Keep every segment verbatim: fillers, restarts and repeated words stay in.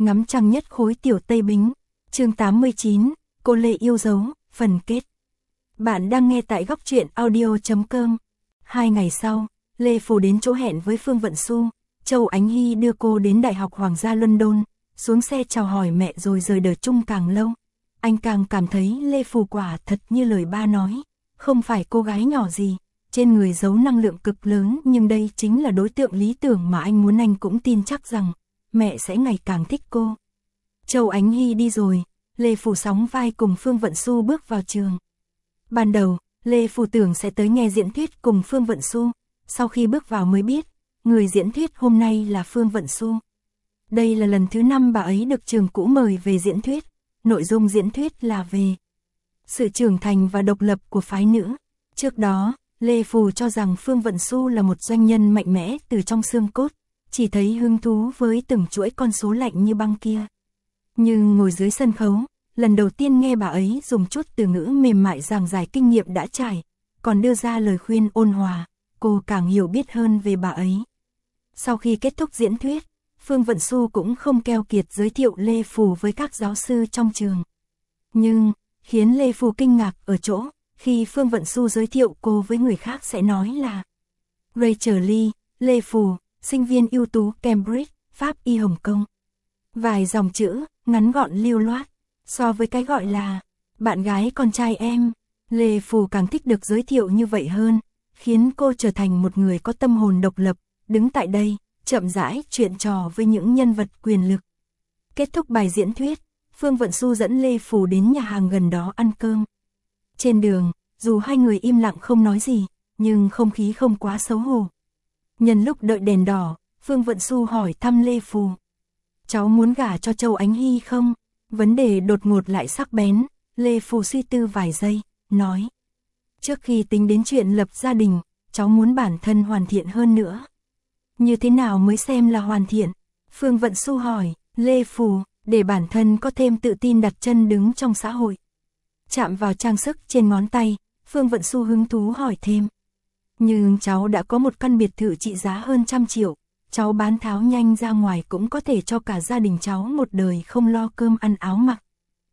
Ngắm trăng nhất khối tiểu Tây Bính. Chương tám mươi chín, cô Lê yêu dấu, phần kết. Bạn đang nghe tại góc truyện audio chấm com. Hai ngày sau, Lê Phù đến chỗ hẹn với Phương Vận Xu. Châu Ánh Hy đưa cô đến Đại học Hoàng gia London, xuống xe chào hỏi mẹ rồi rời đời chung càng lâu. Anh càng cảm thấy Lê Phù quả thật như lời ba nói, không phải cô gái nhỏ gì, trên người giấu năng lượng cực lớn, nhưng đây chính là đối tượng lý tưởng mà anh muốn. Anh cũng tin chắc rằng mẹ sẽ ngày càng thích cô. Châu Ánh Hy đi rồi, Lê Phù sóng vai cùng Phương Vận Xu bước vào trường. Ban đầu, Lê Phù tưởng sẽ tới nghe diễn thuyết cùng Phương Vận Xu, sau khi bước vào mới biết, người diễn thuyết hôm nay là Phương Vận Xu. Đây là lần thứ năm bà ấy được trường cũ mời về diễn thuyết, nội dung diễn thuyết là về sự trưởng thành và độc lập của phái nữ. Trước đó, Lê Phù cho rằng Phương Vận Xu là một doanh nhân mạnh mẽ từ trong xương cốt, chỉ thấy hứng thú với từng chuỗi con số lạnh như băng kia. Nhưng ngồi dưới sân khấu, lần đầu tiên nghe bà ấy dùng chút từ ngữ mềm mại giảng giải kinh nghiệm đã trải, còn đưa ra lời khuyên ôn hòa, cô càng hiểu biết hơn về bà ấy. Sau khi kết thúc diễn thuyết, Phương Vận Xu cũng không keo kiệt giới thiệu Lê Phù với các giáo sư trong trường. Nhưng, khiến Lê Phù kinh ngạc ở chỗ, khi Phương Vận Xu giới thiệu cô với người khác sẽ nói là Rachel Lee, Lê Phù, sinh viên ưu tú Cambridge, Pháp y Hồng Kông. Vài dòng chữ, ngắn gọn lưu loát, so với cái gọi là bạn gái con trai em, Lê Phù càng thích được giới thiệu như vậy hơn, khiến cô trở thành một người có tâm hồn độc lập, đứng tại đây, chậm rãi chuyện trò với những nhân vật quyền lực. Kết thúc bài diễn thuyết, Phương Vận Xu dẫn Lê Phù đến nhà hàng gần đó ăn cơm. Trên đường, dù hai người im lặng không nói gì, nhưng không khí không quá xấu hổ. Nhân lúc đợi đèn đỏ, Phương Vận Xu hỏi thăm Lê Phù. Cháu muốn gả cho Châu Ánh Hy không? Vấn đề đột ngột lại sắc bén, Lê Phù suy tư vài giây, nói. Trước khi tính đến chuyện lập gia đình, cháu muốn bản thân hoàn thiện hơn nữa. Như thế nào mới xem là hoàn thiện? Phương Vận Xu hỏi, Lê Phù, để bản thân có thêm tự tin đặt chân đứng trong xã hội. Chạm vào trang sức trên ngón tay, Phương Vận Xu hứng thú hỏi thêm. Nhưng cháu đã có một căn biệt thự trị giá hơn trăm triệu, cháu bán tháo nhanh ra ngoài cũng có thể cho cả gia đình cháu một đời không lo cơm ăn áo mặc.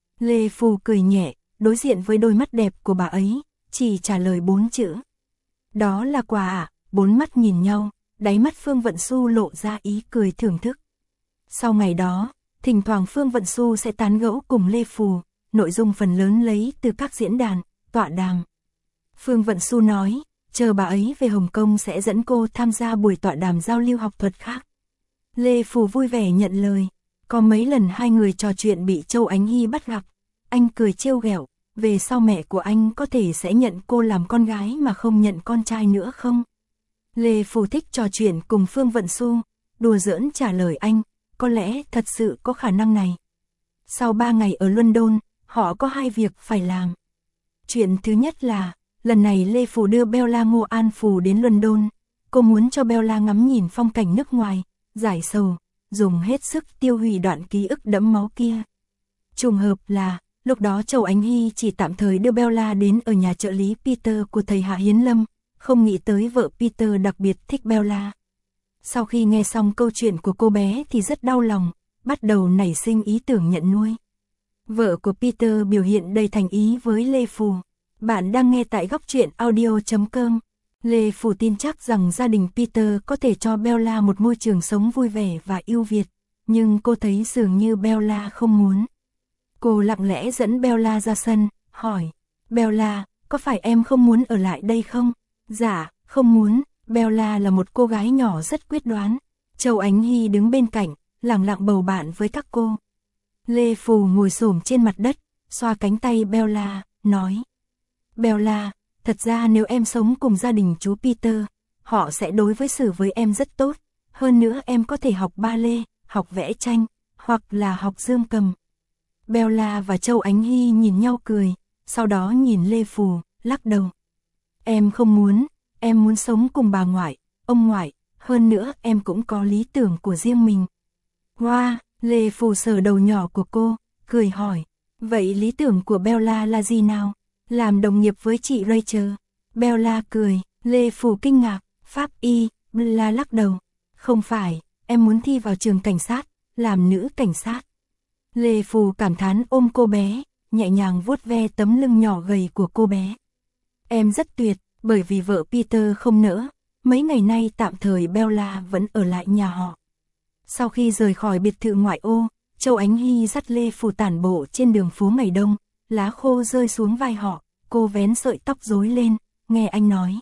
Lê Phù cười nhẹ, đối diện với đôi mắt đẹp của bà ấy, chỉ trả lời bốn chữ. Đó là quà ạ. Bốn mắt nhìn nhau, đáy mắt Phương Vận Xu lộ ra ý cười thưởng thức. Sau ngày đó, thỉnh thoảng Phương Vận Xu sẽ tán gẫu cùng Lê Phù, nội dung phần lớn lấy từ các diễn đàn, tọa đàm. Phương Vận Xu nói, chờ bà ấy về Hồng Kông sẽ dẫn cô tham gia buổi tọa đàm giao lưu học thuật khác. Lê Phù vui vẻ nhận lời. Có mấy lần hai người trò chuyện bị Châu Ánh Hy bắt gặp, anh cười trêu ghẹo, về sau mẹ của anh có thể sẽ nhận cô làm con gái mà không nhận con trai nữa không? Lê Phù thích trò chuyện cùng Phương Vận Xu, đùa giỡn trả lời anh, có lẽ thật sự có khả năng này. Sau ba ngày ở London, họ có hai việc phải làm. Chuyện thứ nhất là, lần này Lê Phù đưa Bella Ngô An Phù đến London, cô muốn cho Bella ngắm nhìn phong cảnh nước ngoài, giải sầu, dùng hết sức tiêu hủy đoạn ký ức đẫm máu kia. Trùng hợp là, lúc đó Châu Ánh Hy chỉ tạm thời đưa Bella đến ở nhà trợ lý Peter của thầy Hạ Hiến Lâm, không nghĩ tới vợ Peter đặc biệt thích Bella. Sau khi nghe xong câu chuyện của cô bé thì rất đau lòng, bắt đầu nảy sinh ý tưởng nhận nuôi. Vợ của Peter biểu hiện đầy thành ý với Lê Phù. Bạn đang nghe tại góc truyện audio chấm com. Lê Phù tin chắc rằng gia đình Peter có thể cho Bella một môi trường sống vui vẻ và ưu việt, nhưng cô thấy dường như Bella không muốn. Cô lặng lẽ dẫn Bella ra sân, hỏi, Bella, có phải em không muốn ở lại đây không? Dạ, không muốn. Bella là một cô gái nhỏ rất quyết đoán. Châu Ánh Hy đứng bên cạnh, lẳng lặng bầu bạn với các cô. Lê Phù ngồi xổm trên mặt đất, xoa cánh tay Bella, nói. Bella, thật ra nếu em sống cùng gia đình chú Peter, họ sẽ đối với xử với em rất tốt. Hơn nữa em có thể học ba lê, học vẽ tranh, hoặc là học dương cầm. Bella và Châu Ánh Hy nhìn nhau cười, sau đó nhìn Lê Phù, lắc đầu. Em không muốn, em muốn sống cùng bà ngoại, ông ngoại, hơn nữa em cũng có lý tưởng của riêng mình. Wow, Lê Phù sờ đầu nhỏ của cô, cười hỏi, vậy lý tưởng của Bella là gì nào? Làm đồng nghiệp với chị Rachel. Bella cười, Lê Phù kinh ngạc, Pháp y, Bella lắc đầu. Không phải, em muốn thi vào trường cảnh sát, làm nữ cảnh sát. Lê Phù cảm thán ôm cô bé, nhẹ nhàng vuốt ve tấm lưng nhỏ gầy của cô bé. Em rất tuyệt, bởi vì vợ Peter không nỡ, mấy ngày nay tạm thời Bella vẫn ở lại nhà họ. Sau khi rời khỏi biệt thự ngoại ô, Châu Ánh Hy dắt Lê Phù tản bộ trên đường phố ngày đông, lá khô rơi xuống vai họ, cô vén sợi tóc rối lên, nghe anh nói.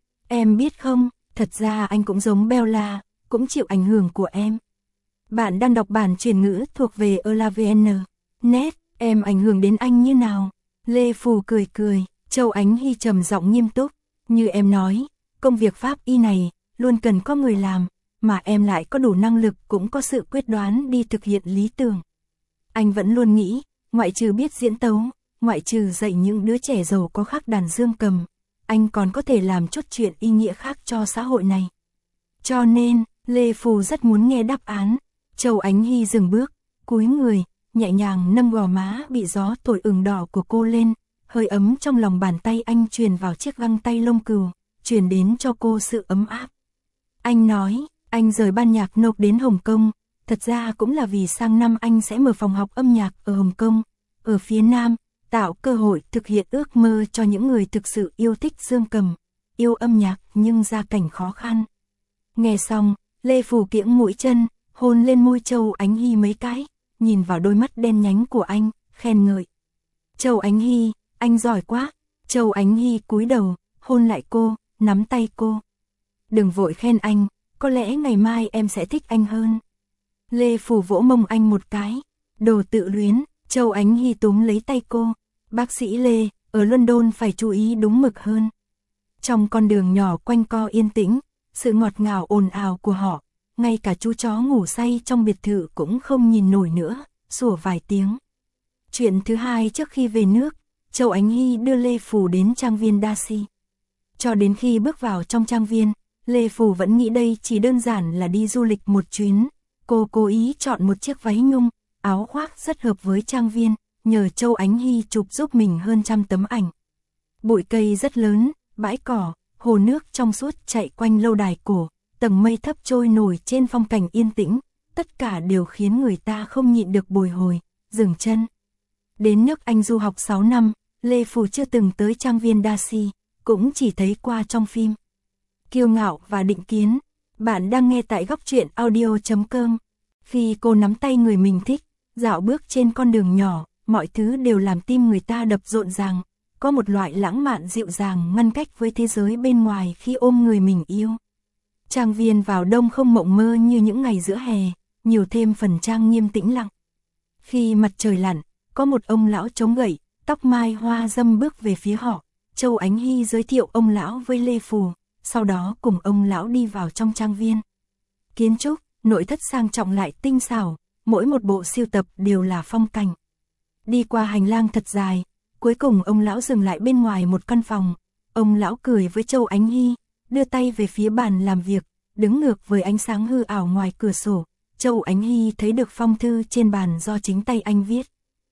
Em biết không, thật ra anh cũng giống Bella, cũng chịu ảnh hưởng của em. Bạn đang đọc bản truyền ngữ thuộc về Elavn. Net, em ảnh hưởng đến anh như nào? Lê Phù cười cười, Châu Ánh Hy trầm giọng nghiêm túc, như em nói, công việc pháp y này luôn cần có người làm, mà em lại có đủ năng lực cũng có sự quyết đoán đi thực hiện lý tưởng. Anh vẫn luôn nghĩ, ngoại trừ biết diễn tấu, ngoại trừ dạy những đứa trẻ giàu có khắc đàn dương cầm, anh còn có thể làm chút chuyện ý nghĩa khác cho xã hội này. Cho nên, Lê Phù rất muốn nghe đáp án. Châu Ánh Hy dừng bước, cúi người, nhẹ nhàng nâng gò má bị gió thổi ửng đỏ của cô lên, hơi ấm trong lòng bàn tay anh truyền vào chiếc găng tay lông cừu, truyền đến cho cô sự ấm áp. Anh nói, anh rời ban nhạc nộp đến Hồng Kông, thật ra cũng là vì sang năm anh sẽ mở phòng học âm nhạc ở Hồng Kông, ở phía Nam, tạo cơ hội thực hiện ước mơ cho những người thực sự yêu thích dương cầm, yêu âm nhạc nhưng gia cảnh khó khăn. Nghe xong, Lê Phù kiễng mũi chân, hôn lên môi Châu Ánh Hy mấy cái, nhìn vào đôi mắt đen nhánh của anh, khen ngợi. Châu Ánh Hy, anh giỏi quá. Châu Ánh Hy cúi đầu, hôn lại cô, nắm tay cô. Đừng vội khen anh, có lẽ ngày mai em sẽ thích anh hơn. Lê Phù vỗ mông anh một cái. Đồ tự luyến. Châu Ánh Hy túm lấy tay cô. Bác sĩ Lê, ở London phải chú ý đúng mực hơn. Trong con đường nhỏ quanh co yên tĩnh, sự ngọt ngào ồn ào của họ, ngay cả chú chó ngủ say trong biệt thự cũng không nhìn nổi nữa, sủa vài tiếng. Chuyện thứ hai, trước khi về nước, Châu Ánh Hy đưa Lê Phù đến trang viên Darcy. Cho đến khi bước vào trong trang viên, Lê Phù vẫn nghĩ đây chỉ đơn giản là đi du lịch một chuyến. Cô cố ý chọn một chiếc váy nhung, áo khoác rất hợp với trang viên, nhờ Châu Ánh Hy chụp giúp mình hơn trăm tấm ảnh. Bụi cây rất lớn, bãi cỏ, hồ nước trong suốt chạy quanh lâu đài cổ, tầng mây thấp trôi nổi trên phong cảnh yên tĩnh, tất cả đều khiến người ta không nhịn được bồi hồi, dừng chân. Đến nước Anh du học sáu năm, Lê Phù chưa từng tới trang viên Darcy, cũng chỉ thấy qua trong phim. Kiêu ngạo và định kiến, bạn đang nghe tại góc truyện audio chấm com. Khi cô nắm tay người mình thích, dạo bước trên con đường nhỏ, mọi thứ đều làm tim người ta đập rộn ràng, có một loại lãng mạn dịu dàng ngăn cách với thế giới bên ngoài khi ôm người mình yêu. Trang viên vào đông không mộng mơ như những ngày giữa hè, nhiều thêm phần trang nghiêm tĩnh lặng. Khi mặt trời lặn, có một ông lão chống gậy, tóc mai hoa râm bước về phía họ. Châu Ánh Hy giới thiệu ông lão với Lê Phù, sau đó cùng ông lão đi vào trong trang viên. Kiến trúc, nội thất sang trọng lại tinh xảo, mỗi một bộ sưu tập đều là phong cảnh. Đi qua hành lang thật dài, cuối cùng ông lão dừng lại bên ngoài một căn phòng. Ông lão cười với Châu Ánh Hy, đưa tay về phía bàn làm việc, đứng ngược với ánh sáng hư ảo ngoài cửa sổ. Châu Ánh Hy thấy được phong thư trên bàn do chính tay anh viết.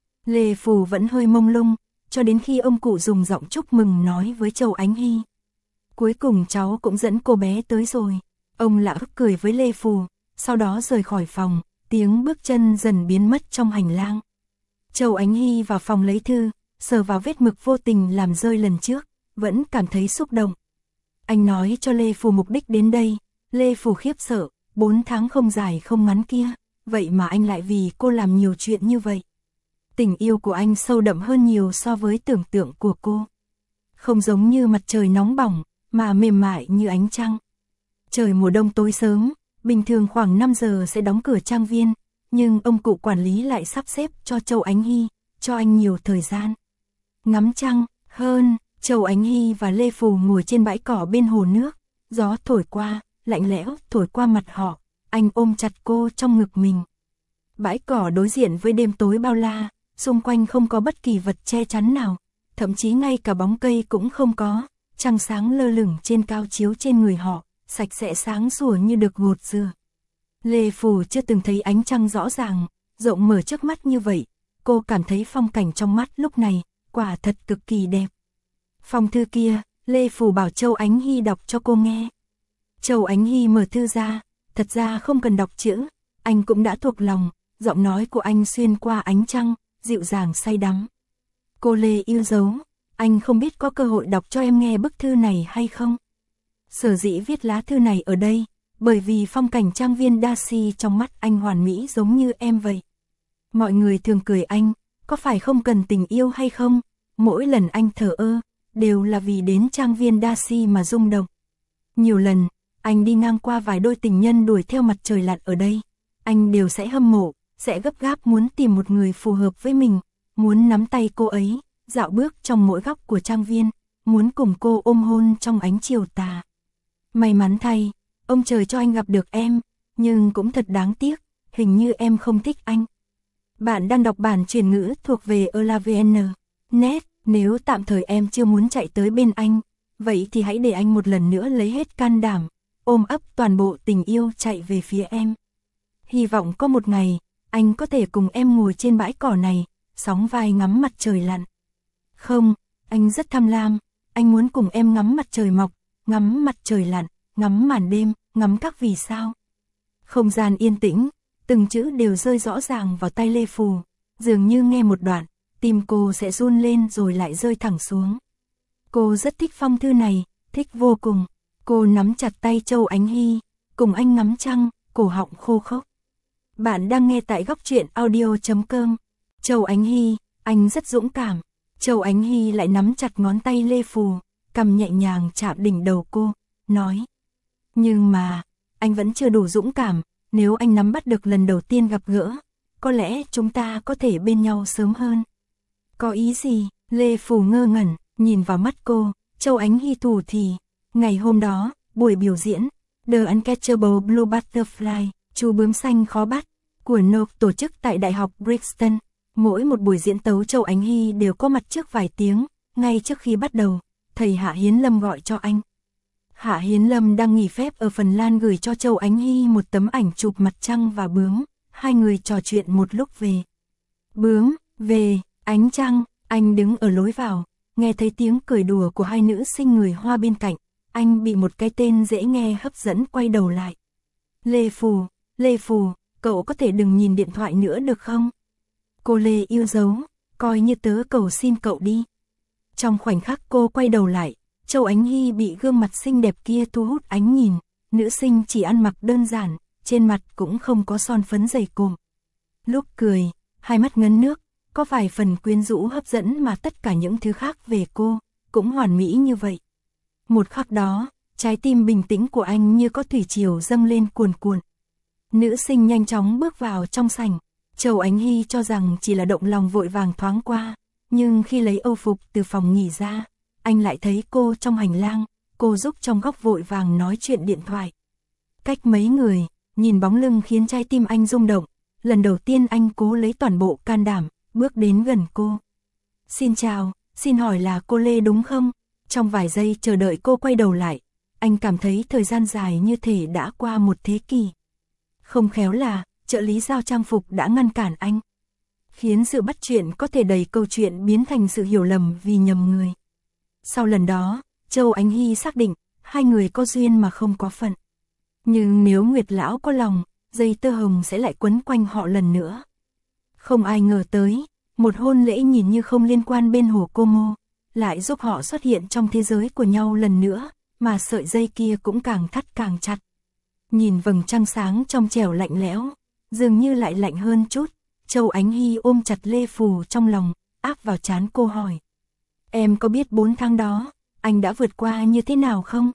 Lê Phù vẫn hơi mông lung, cho đến khi ông cụ dùng giọng chúc mừng nói với Châu Ánh Hy. Cuối cùng cháu cũng dẫn cô bé tới rồi. Ông lão cười với Lê Phù, sau đó rời khỏi phòng, tiếng bước chân dần biến mất trong hành lang. Châu Ánh Hy vào phòng lấy thư, sờ vào vết mực vô tình làm rơi lần trước, vẫn cảm thấy xúc động. Anh nói cho Lê Phù mục đích đến đây. Lê Phù khiếp sợ, bốn tháng không dài không ngắn kia, vậy mà anh lại vì cô làm nhiều chuyện như vậy. Tình yêu của anh sâu đậm hơn nhiều so với tưởng tượng của cô. Không giống như mặt trời nóng bỏng, mà mềm mại như ánh trăng. Trời mùa đông tối sớm, bình thường khoảng năm giờ sẽ đóng cửa trang viên, nhưng ông cụ quản lý lại sắp xếp cho Châu Ánh Hy, cho anh nhiều thời gian. Ngắm trăng, hơn, Châu Ánh Hy và Lê Phù ngồi trên bãi cỏ bên hồ nước, gió thổi qua, lạnh lẽo thổi qua mặt họ, anh ôm chặt cô trong ngực mình. Bãi cỏ đối diện với đêm tối bao la, xung quanh không có bất kỳ vật che chắn nào, thậm chí ngay cả bóng cây cũng không có, trăng sáng lơ lửng trên cao chiếu trên người họ, sạch sẽ sáng sủa như được gột rửa. Lê Phù chưa từng thấy ánh trăng rõ ràng, rộng mở trước mắt như vậy, cô cảm thấy phong cảnh trong mắt lúc này, quả thật cực kỳ đẹp. Phong thư kia, Lê Phù bảo Châu Ánh Hy đọc cho cô nghe. Châu Ánh Hy mở thư ra, thật ra không cần đọc chữ, anh cũng đã thuộc lòng, giọng nói của anh xuyên qua ánh trăng, dịu dàng say đắm. Cô Lê yêu dấu, anh không biết có cơ hội đọc cho em nghe bức thư này hay không? Sở dĩ viết lá thư này ở đây, bởi vì phong cảnh trang viên Darcy trong mắt anh hoàn mỹ giống như em vậy. Mọi người thường cười anh, có phải không cần tình yêu hay không? Mỗi lần anh thờ ơ, đều là vì đến trang viên Darcy mà rung động. Nhiều lần, anh đi ngang qua vài đôi tình nhân đuổi theo mặt trời lặn ở đây, anh đều sẽ hâm mộ, sẽ gấp gáp muốn tìm một người phù hợp với mình, muốn nắm tay cô ấy, dạo bước trong mỗi góc của trang viên, muốn cùng cô ôm hôn trong ánh chiều tà. May mắn thay, ông trời cho anh gặp được em, nhưng cũng thật đáng tiếc, hình như em không thích anh. Bạn đang đọc bản chuyển ngữ thuộc về elavn chấm net, nếu tạm thời em chưa muốn chạy tới bên anh, vậy thì hãy để anh một lần nữa lấy hết can đảm, ôm ấp toàn bộ tình yêu chạy về phía em. Hy vọng có một ngày, anh có thể cùng em ngồi trên bãi cỏ này, sóng vai ngắm mặt trời lặn. Không, anh rất tham lam, anh muốn cùng em ngắm mặt trời mọc, ngắm mặt trời lặn, ngắm màn đêm, ngắm các vì sao. Không gian yên tĩnh, từng chữ đều rơi rõ ràng vào tay Lê Phù, dường như nghe một đoạn, tim cô sẽ run lên rồi lại rơi thẳng xuống. Cô rất thích phong thư này, thích vô cùng. Cô nắm chặt tay Châu Ánh Hy, cùng anh ngắm trăng, cổ họng khô khốc. Bạn đang nghe tại góc truyện audio chấm com. Châu Ánh Hy, anh rất dũng cảm. Châu Ánh Hy lại nắm chặt ngón tay Lê Phù, cầm nhẹ nhàng chạm đỉnh đầu cô, nói. Nhưng mà, anh vẫn chưa đủ dũng cảm, nếu anh nắm bắt được lần đầu tiên gặp gỡ, có lẽ chúng ta có thể bên nhau sớm hơn. Có ý gì? Lê Phù ngơ ngẩn, nhìn vào mắt cô, Châu Ánh Hy thủ thì. Ngày hôm đó, buổi biểu diễn, The Uncatchable Blue Butterfly, chú bướm xanh khó bắt, của Nook tổ chức tại Đại học Brixton. Mỗi một buổi diễn tấu Châu Ánh Hy đều có mặt trước vài tiếng, ngay trước khi bắt đầu, thầy Hạ Hiến Lâm gọi cho anh. Hạ Hiến Lâm đang nghỉ phép ở Phần Lan gửi cho Châu Ánh Hy một tấm ảnh chụp mặt trăng và bướm, hai người trò chuyện một lúc về. Bướm, về, ánh trăng, anh đứng ở lối vào, nghe thấy tiếng cười đùa của hai nữ sinh người Hoa bên cạnh, anh bị một cái tên dễ nghe hấp dẫn quay đầu lại. Lê Phù, Lê Phù, cậu có thể đừng nhìn điện thoại nữa được không? Cô Lê yêu dấu, coi như tớ cầu xin cậu đi. Trong khoảnh khắc cô quay đầu lại, Châu Ánh Hy bị gương mặt xinh đẹp kia thu hút ánh nhìn, nữ sinh chỉ ăn mặc đơn giản, trên mặt cũng không có son phấn dày cộm. Lúc cười, hai mắt ngấn nước, có vài phần quyến rũ hấp dẫn mà tất cả những thứ khác về cô, cũng hoàn mỹ như vậy. Một khắc đó, trái tim bình tĩnh của anh như có thủy triều dâng lên cuồn cuộn. Nữ sinh nhanh chóng bước vào trong sảnh, Châu Ánh Hy cho rằng chỉ là động lòng vội vàng thoáng qua, nhưng khi lấy âu phục từ phòng nghỉ ra, anh lại thấy cô trong hành lang, cô giúp trong góc vội vàng nói chuyện điện thoại. Cách mấy người, nhìn bóng lưng khiến trái tim anh rung động, lần đầu tiên anh cố lấy toàn bộ can đảm, bước đến gần cô. Xin chào, xin hỏi là cô Lê đúng không? Trong vài giây chờ đợi cô quay đầu lại, anh cảm thấy thời gian dài như thể đã qua một thế kỷ. Không khéo là, trợ lý giao trang phục đã ngăn cản anh, khiến sự bắt chuyện có thể đẩy câu chuyện biến thành sự hiểu lầm vì nhầm người. Sau lần đó, Châu Ánh Hy xác định, hai người có duyên mà không có phận. Nhưng nếu Nguyệt Lão có lòng, dây tơ hồng sẽ lại quấn quanh họ lần nữa. Không ai ngờ tới, một hôn lễ nhìn như không liên quan bên hồ Como, lại giúp họ xuất hiện trong thế giới của nhau lần nữa, mà sợi dây kia cũng càng thắt càng chặt. Nhìn vầng trăng sáng trong trẻo lạnh lẽo, dường như lại lạnh hơn chút, Châu Ánh Hy ôm chặt Lê Phù trong lòng, áp vào trán cô hỏi. Em có biết bốn tháng đó, anh đã vượt qua như thế nào không?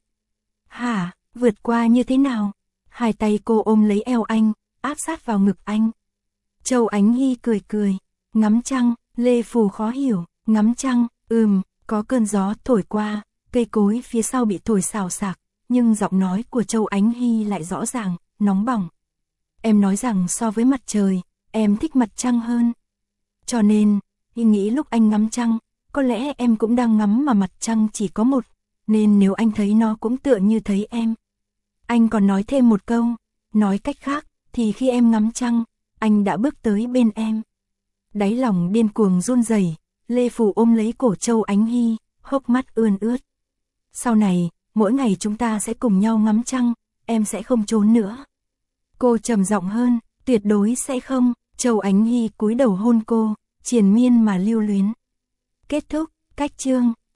Hả, vượt qua như thế nào? Hai tay cô ôm lấy eo anh, áp sát vào ngực anh. Châu Ánh Hy cười cười, ngắm trăng, Lê Phù khó hiểu, ngắm trăng, ừm, có cơn gió thổi qua, cây cối phía sau bị thổi xào xạc, nhưng giọng nói của Châu Ánh Hy lại rõ ràng, nóng bỏng. Em nói rằng so với mặt trời, em thích mặt trăng hơn. Cho nên, khi nghĩ lúc anh ngắm trăng, có lẽ em cũng đang ngắm mà mặt trăng chỉ có một, nên nếu anh thấy nó cũng tựa như thấy em. Anh còn nói thêm một câu, nói cách khác, thì khi em ngắm trăng, anh đã bước tới bên em. Đáy lòng điên cuồng run rẩy, Lê Phù ôm lấy cổ Châu Ánh Hy, hốc mắt ươn ướt. Sau này, mỗi ngày chúng ta sẽ cùng nhau ngắm trăng, em sẽ không trốn nữa. Cô trầm giọng hơn, Tuyệt đối sẽ không, Châu Ánh Hy cúi đầu hôn cô, triền miên mà lưu luyến. Kết thúc, cách chương.